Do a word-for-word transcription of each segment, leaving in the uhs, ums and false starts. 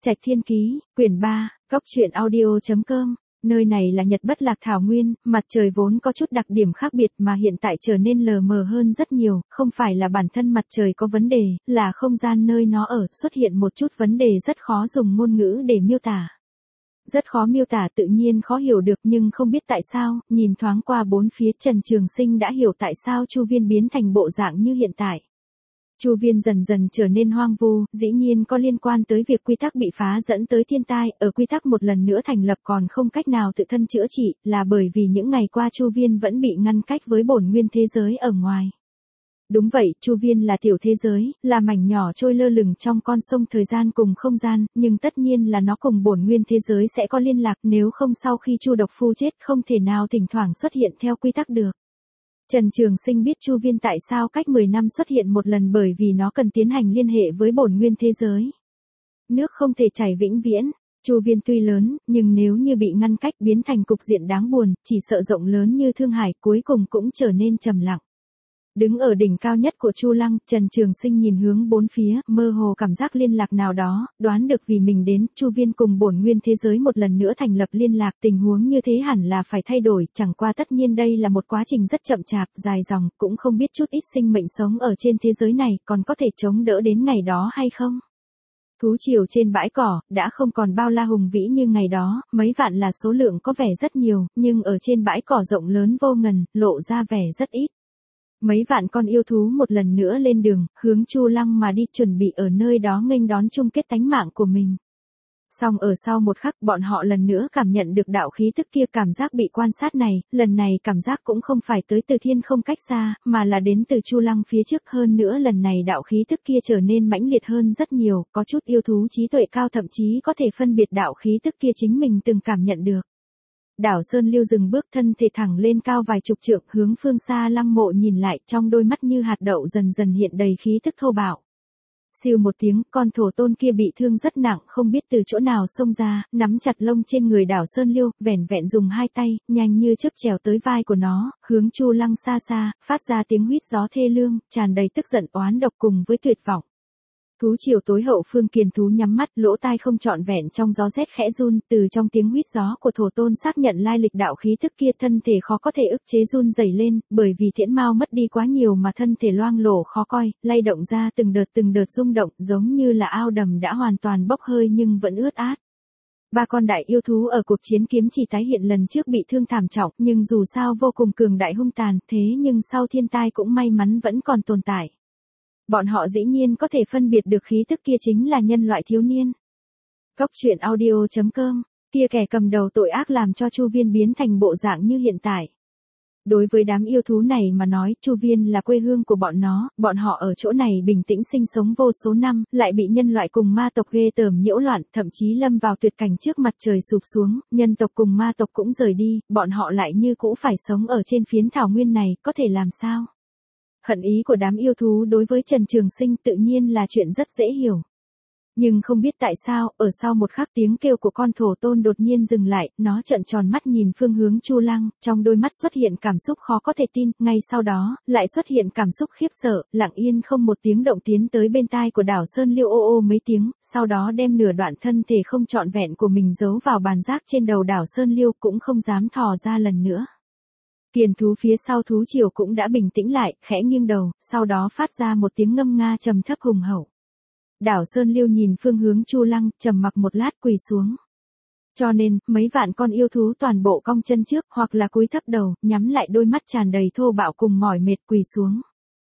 Trạch Thiên Ký, quyển ba, góc truyện audio chấm com. Nơi này là Nhật Bất Lạc Thảo Nguyên, mặt trời vốn có chút đặc điểm khác biệt mà hiện tại trở nên lờ mờ hơn rất nhiều, không phải là bản thân mặt trời có vấn đề, là không gian nơi nó ở xuất hiện một chút vấn đề rất khó dùng ngôn ngữ để miêu tả. Rất khó miêu tả, tự nhiên khó hiểu được, nhưng không biết tại sao, nhìn thoáng qua bốn phía Trần Trường Sinh đã hiểu tại sao Chu Viên biến thành bộ dạng như hiện tại. Chu Viên dần dần trở nên hoang vu, dĩ nhiên có liên quan tới việc quy tắc bị phá dẫn tới thiên tai, ở quy tắc một lần nữa thành lập còn không cách nào tự thân chữa trị, là bởi vì những ngày qua Chu Viên vẫn bị ngăn cách với bổn nguyên thế giới ở ngoài. Đúng vậy, Chu Viên là tiểu thế giới, là mảnh nhỏ trôi lơ lửng trong con sông thời gian cùng không gian, nhưng tất nhiên là nó cùng bổn nguyên thế giới sẽ có liên lạc, nếu không sau khi Chu Độc Phu chết không thể nào thỉnh thoảng xuất hiện theo quy tắc được. Trần Trường Sinh biết Chu Viên tại sao cách mười năm xuất hiện một lần, bởi vì nó cần tiến hành liên hệ với bổn nguyên thế giới. Nước không thể chảy vĩnh viễn, Chu Viên tuy lớn, nhưng nếu như bị ngăn cách biến thành cục diện đáng buồn, chỉ sợ rộng lớn như Thương Hải cuối cùng cũng trở nên trầm lặng. Đứng ở đỉnh cao nhất của Chu Lăng, Trần Trường Sinh nhìn hướng bốn phía, mơ hồ cảm giác liên lạc nào đó, đoán được vì mình đến, Chu Viên cùng bổn nguyên thế giới một lần nữa thành lập liên lạc, tình huống như thế hẳn là phải thay đổi, chẳng qua tất nhiên đây là một quá trình rất chậm chạp, dài dòng, cũng không biết chút ít sinh mệnh sống ở trên thế giới này, còn có thể chống đỡ đến ngày đó hay không. Thú triều trên bãi cỏ, đã không còn bao la hùng vĩ như ngày đó, mấy vạn là số lượng có vẻ rất nhiều, nhưng ở trên bãi cỏ rộng lớn vô ngần, lộ ra vẻ rất ít. Mấy vạn con yêu thú một lần nữa lên đường, hướng Chu Lăng mà đi, chuẩn bị ở nơi đó nghênh đón chung kết tánh mạng của mình. Song ở sau một khắc, bọn họ lần nữa cảm nhận được đạo khí tức kia, cảm giác bị quan sát này, lần này cảm giác cũng không phải tới từ thiên không cách xa, mà là đến từ Chu Lăng phía trước, hơn nữa lần này đạo khí tức kia trở nên mãnh liệt hơn rất nhiều, có chút yêu thú trí tuệ cao thậm chí có thể phân biệt đạo khí tức kia chính mình từng cảm nhận được. Đảo Sơn Lưu dừng bước, thân thể thẳng lên cao vài chục trượng, hướng phương xa Lăng Mộ nhìn lại, trong đôi mắt như hạt đậu dần dần hiện đầy khí tức thô bạo. Siêu một tiếng, con thổ tôn kia bị thương rất nặng, không biết từ chỗ nào xông ra, nắm chặt lông trên người Đảo Sơn Lưu, vẻn vẹn dùng hai tay, nhanh như chớp trèo tới vai của nó, hướng Chu Lăng xa xa, phát ra tiếng huýt gió thê lương, tràn đầy tức giận oán độc cùng với tuyệt vọng. Thú triều tối hậu phương kiền thú nhắm mắt, lỗ tai không trọn vẹn trong gió rét khẽ run, từ trong tiếng huýt gió của thổ tôn xác nhận lai lịch đạo khí tức kia, thân thể khó có thể ức chế run rẩy lên, bởi vì thiễn mao mất đi quá nhiều mà thân thể loang lổ khó coi, lay động ra từng đợt từng đợt rung động, giống như là ao đầm đã hoàn toàn bốc hơi nhưng vẫn ướt át. Ba con đại yêu thú ở cuộc chiến kiếm chỉ tái hiện lần trước bị thương thảm trọng, nhưng dù sao vô cùng cường đại hung tàn, thế nhưng sau thiên tai cũng may mắn vẫn còn tồn tại. Bọn họ dĩ nhiên có thể phân biệt được khí tức kia chính là nhân loại thiếu niên. Góc truyện audio chấm com, kia kẻ cầm đầu tội ác làm cho Chu Viên biến thành bộ dạng như hiện tại. Đối với đám yêu thú này mà nói, Chu Viên là quê hương của bọn nó, bọn họ ở chỗ này bình tĩnh sinh sống vô số năm, lại bị nhân loại cùng ma tộc ghê tởm nhiễu loạn, thậm chí lâm vào tuyệt cảnh trước mặt trời sụp xuống, nhân tộc cùng ma tộc cũng rời đi, bọn họ lại như cũ phải sống ở trên phiến thảo nguyên này, có thể làm sao? Hận ý của đám yêu thú đối với Trần Trường Sinh tự nhiên là chuyện rất dễ hiểu. Nhưng không biết tại sao, ở sau một khắc tiếng kêu của con thổ tôn đột nhiên dừng lại, nó trợn tròn mắt nhìn phương hướng Chu Lăng, trong đôi mắt xuất hiện cảm xúc khó có thể tin, ngay sau đó, lại xuất hiện cảm xúc khiếp sợ, lặng yên không một tiếng động tiến tới bên tai của Đảo Sơn Lưu ô ô mấy tiếng, sau đó đem nửa đoạn thân thể không trọn vẹn của mình giấu vào bàn giác trên đầu Đảo Sơn Lưu, cũng không dám thò ra lần nữa. Kiền thú phía sau thú triều cũng đã bình tĩnh lại, khẽ nghiêng đầu, sau đó phát ra một tiếng ngâm nga trầm thấp hùng hậu. Đảo Sơn Lưu nhìn phương hướng Chu Lăng, trầm mặc một lát quỳ xuống. Cho nên, mấy vạn con yêu thú toàn bộ cong chân trước, hoặc là cúi thấp đầu, nhắm lại đôi mắt tràn đầy thô bạo cùng mỏi mệt quỳ xuống.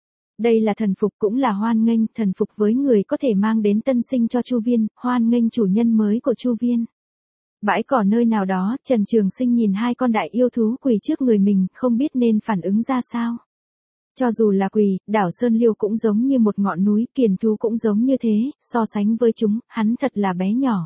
Đây là thần phục cũng là hoan nghênh, thần phục với người có thể mang đến tân sinh cho Chu Viên, hoan nghênh chủ nhân mới của Chu Viên. Bãi cỏ nơi nào đó, Trần Trường Sinh nhìn hai con đại yêu thú quỳ trước người mình, không biết nên phản ứng ra sao. Cho dù là quỳ, Đảo Sơn Lưu cũng giống như một ngọn núi, kiền thú cũng giống như thế, so sánh với chúng, hắn thật là bé nhỏ.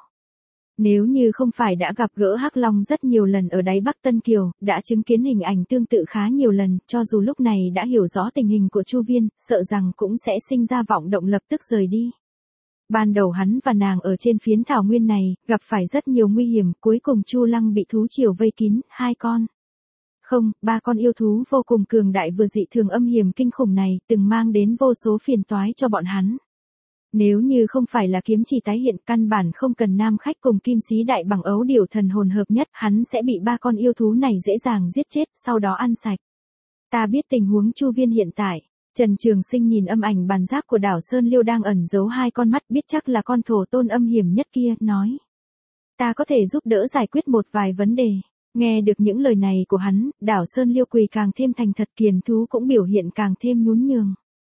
Nếu như không phải đã gặp gỡ Hắc Long rất nhiều lần ở đáy Bắc Tân Kiều, đã chứng kiến hình ảnh tương tự khá nhiều lần, cho dù lúc này đã hiểu rõ tình hình của Chu Viên, sợ rằng cũng sẽ sinh ra vọng động lập tức rời đi. Ban đầu hắn và nàng ở trên phiến thảo nguyên này, gặp phải rất nhiều nguy hiểm, cuối cùng Chu Lăng bị thú triều vây kín, hai con. Không, ba con yêu thú vô cùng cường đại vừa dị thường âm hiểm kinh khủng này, từng mang đến vô số phiền toái cho bọn hắn. Nếu như không phải là kiếm chỉ tái hiện, căn bản không cần nam khách cùng kim sĩ đại bằng ấu điểu thần hồn hợp nhất, hắn sẽ bị ba con yêu thú này dễ dàng giết chết, sau đó ăn sạch. Ta biết tình huống Chu Viên hiện tại. Trần Trường Sinh nhìn âm ảnh bàn giác của đảo Sơn Liêu đang ẩn giấu hai con mắt, biết chắc là con thổ tôn âm hiểm nhất kia, nói. Ta có thể giúp đỡ giải quyết một vài vấn đề. Nghe được những lời này của hắn, đảo Sơn Liêu quỳ càng thêm thành thật, kiền thú cũng biểu hiện càng thêm nhún nhường.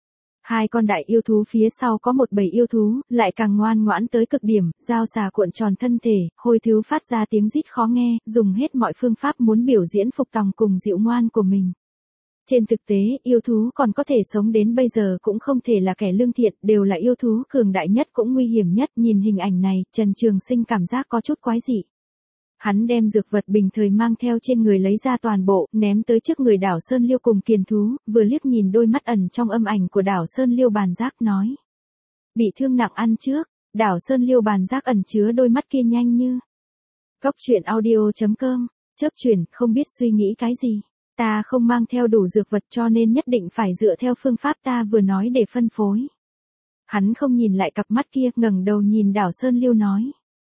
Hai con đại yêu thú phía sau có một bầy yêu thú, lại càng ngoan ngoãn tới cực điểm, dao xà cuộn tròn thân thể, hôi thú phát ra tiếng rít khó nghe, dùng hết mọi phương pháp muốn biểu diễn phục tòng cùng dịu ngoan của mình. Trên thực tế, yêu thú còn có thể sống đến bây giờ cũng không thể là kẻ lương thiện, đều là yêu thú cường đại nhất cũng nguy hiểm nhất. Nhìn hình ảnh này, Trần Trường Sinh cảm giác có chút quái dị. Hắn đem dược vật bình thời mang theo trên người lấy ra toàn bộ, ném tới trước người đảo Sơn Liêu cùng kiền thú, vừa liếc nhìn đôi mắt ẩn trong âm ảnh của đảo Sơn Liêu bàn giác, nói. Bị thương nặng ăn trước, đảo Sơn Liêu bàn giác ẩn chứa đôi mắt kia nhanh như. Cốc truyện audio chấm com, chớp chuyển, không biết suy nghĩ cái gì. Ta không mang theo đủ dược vật cho nên nhất định phải dựa theo phương pháp ta vừa nói để phân phối. Hắn không nhìn lại cặp mắt kia, ngẩng đầu nhìn đảo Sơn Liêu nói.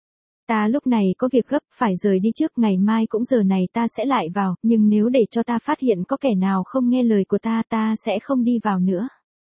Ta lúc này có việc gấp, phải rời đi trước, ngày mai cũng giờ này ta sẽ lại vào, nhưng nếu để cho ta phát hiện có kẻ nào không nghe lời của ta, ta sẽ không đi vào nữa.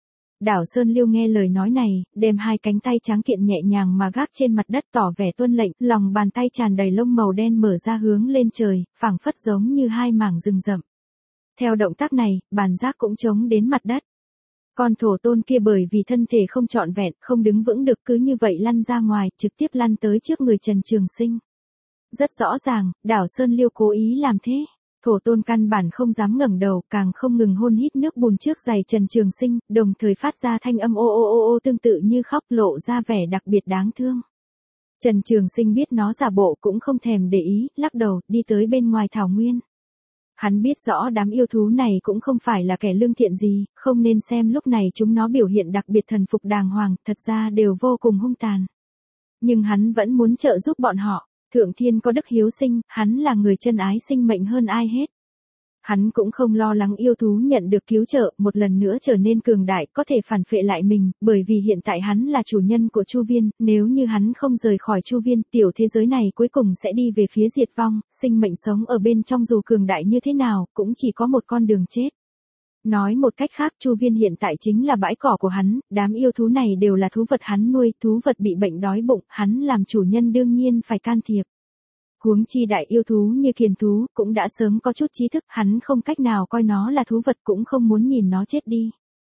Đảo Sơn Liêu nghe lời nói này, đem hai cánh tay trắng kiện nhẹ nhàng mà gác trên mặt đất tỏ vẻ tuân lệnh, lòng bàn tay tràn đầy lông màu đen mở ra hướng lên trời, phảng phất giống như hai mảng rừng rậm. Theo động tác này, bàn giác cũng chống đến mặt đất. Con thổ tôn kia bởi vì thân thể không trọn vẹn, không đứng vững được, cứ như vậy lăn ra ngoài, trực tiếp lăn tới trước người Trần Trường Sinh. Rất rõ ràng, đảo Sơn Liêu cố ý làm thế. Thổ tôn căn bản không dám ngẩng đầu, càng không ngừng hôn hít nước bùn trước giày Trần Trường Sinh, đồng thời phát ra thanh âm ô ô ô ô tương tự như khóc, lộ ra vẻ đặc biệt đáng thương. Trần Trường Sinh biết nó giả bộ cũng không thèm để ý, lắc đầu, đi tới bên ngoài thảo nguyên. Hắn biết rõ đám yêu thú này cũng không phải là kẻ lương thiện gì, không nên xem lúc này chúng nó biểu hiện đặc biệt thần phục đàng hoàng, thật ra đều vô cùng hung tàn. Nhưng hắn vẫn muốn trợ giúp bọn họ, thượng thiên có đức hiếu sinh, hắn là người chân ái sinh mệnh hơn ai hết. Hắn cũng không lo lắng yêu thú nhận được cứu trợ, một lần nữa trở nên cường đại, có thể phản phệ lại mình, bởi vì hiện tại hắn là chủ nhân của Chu Viên, nếu như hắn không rời khỏi Chu Viên, tiểu thế giới này cuối cùng sẽ đi về phía diệt vong, sinh mệnh sống ở bên trong dù cường đại như thế nào, cũng chỉ có một con đường chết. Nói một cách khác, Chu Viên hiện tại chính là bãi cỏ của hắn, đám yêu thú này đều là thú vật hắn nuôi, thú vật bị bệnh đói bụng, hắn làm chủ nhân đương nhiên phải can thiệp. Huống chi đại yêu thú như kiền thú, cũng đã sớm có chút trí thức, hắn không cách nào coi nó là thú vật, cũng không muốn nhìn nó chết đi.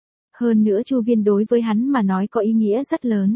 Hơn nữa Chu Viên đối với hắn mà nói có ý nghĩa rất lớn.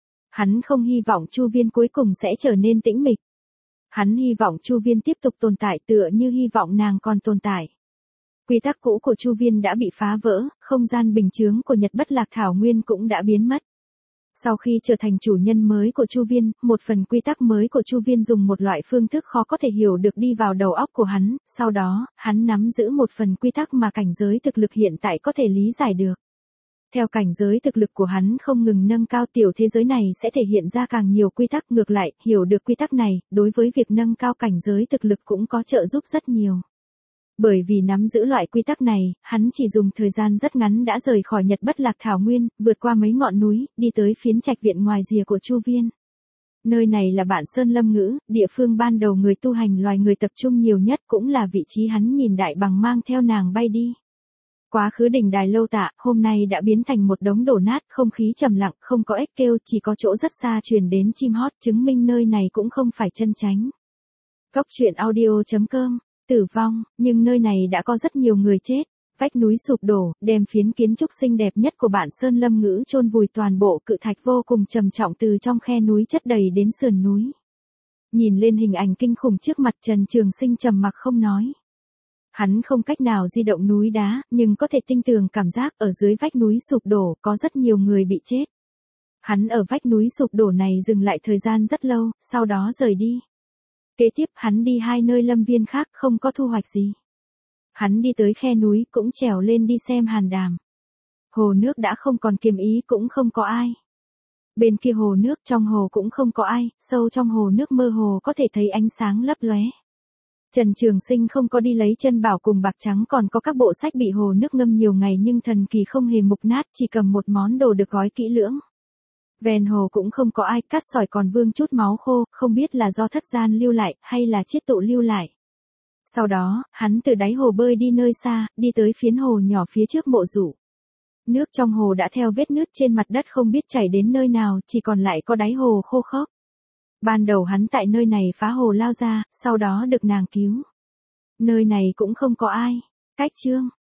Hắn không hy vọng Chu Viên cuối cùng sẽ trở nên tĩnh mịch. Hắn hy vọng Chu Viên tiếp tục tồn tại tựa như hy vọng nàng còn tồn tại. Quy tắc cũ của Chu Viên đã bị phá vỡ, không gian bình chướng của Nhật Bất Lạc Thảo Nguyên cũng đã biến mất. Sau khi trở thành chủ nhân mới của Chu Viên, một phần quy tắc mới của Chu Viên dùng một loại phương thức khó có thể hiểu được đi vào đầu óc của hắn, sau đó, hắn nắm giữ một phần quy tắc mà cảnh giới thực lực hiện tại có thể lý giải được. Theo cảnh giới thực lực của hắn không ngừng nâng cao, tiểu thế giới này sẽ thể hiện ra càng nhiều quy tắc, ngược lại, hiểu được quy tắc này, đối với việc nâng cao cảnh giới thực lực cũng có trợ giúp rất nhiều. Bởi vì nắm giữ loại quy tắc này, hắn chỉ dùng thời gian rất ngắn đã rời khỏi Nhật Bất Lạc Thảo Nguyên, vượt qua mấy ngọn núi, đi tới phiến trạch viện ngoài rìa của Chu Viên. Nơi này là Bản Sơn Lâm Ngữ, địa phương ban đầu người tu hành loài người tập trung nhiều nhất, cũng là vị trí hắn nhìn Đại Bằng mang theo nàng bay đi. Quá khứ đỉnh đài Lâu Tạ, hôm nay đã biến thành một đống đổ nát, không khí trầm lặng, không có ếch kêu, chỉ có chỗ rất xa truyền đến chim hót, chứng minh nơi này cũng không phải chân chánh. Cốc truyện audio chấm com. Tử vong, nhưng nơi này đã có rất nhiều người chết. Vách núi sụp đổ, đem phiến kiến trúc xinh đẹp nhất của Bản Sơn Lâm Ngữ chôn vùi, toàn bộ cự thạch vô cùng trầm trọng từ trong khe núi chất đầy đến sườn núi. Nhìn lên hình ảnh kinh khủng trước mặt, Trần Trường Sinh trầm mặc không nói. Hắn không cách nào di động núi đá, nhưng có thể tinh tường cảm giác ở dưới vách núi sụp đổ có rất nhiều người bị chết. Hắn ở vách núi sụp đổ này dừng lại thời gian rất lâu, sau đó rời đi. Kế tiếp hắn đi hai nơi lâm viên khác, không có thu hoạch gì. Hắn đi tới khe núi cũng trèo lên đi xem hàn đàm. Hồ nước đã không còn kiềm ý, cũng không có ai. Bên kia hồ nước, trong hồ cũng không có ai, sâu trong hồ nước mơ hồ có thể thấy ánh sáng lấp lóe. Trần Trường Sinh không có đi lấy chân bảo cùng bạc trắng, còn có các bộ sách bị hồ nước ngâm nhiều ngày nhưng thần kỳ không hề mục nát, chỉ cầm một món đồ được gói kỹ lưỡng. Ven hồ cũng không có ai, cát sỏi còn vương chút máu khô, không biết là do thất gian lưu lại, hay là chiết tụ lưu lại. Sau đó, hắn từ đáy hồ bơi đi nơi xa, đi tới phiến hồ nhỏ phía trước mộ dụ. Nước trong hồ đã theo vết nứt trên mặt đất không biết chảy đến nơi nào, chỉ còn lại có đáy hồ khô khốc. Ban đầu hắn tại nơi này phá hồ lao ra, sau đó được nàng cứu. Nơi này cũng không có ai. Cách chương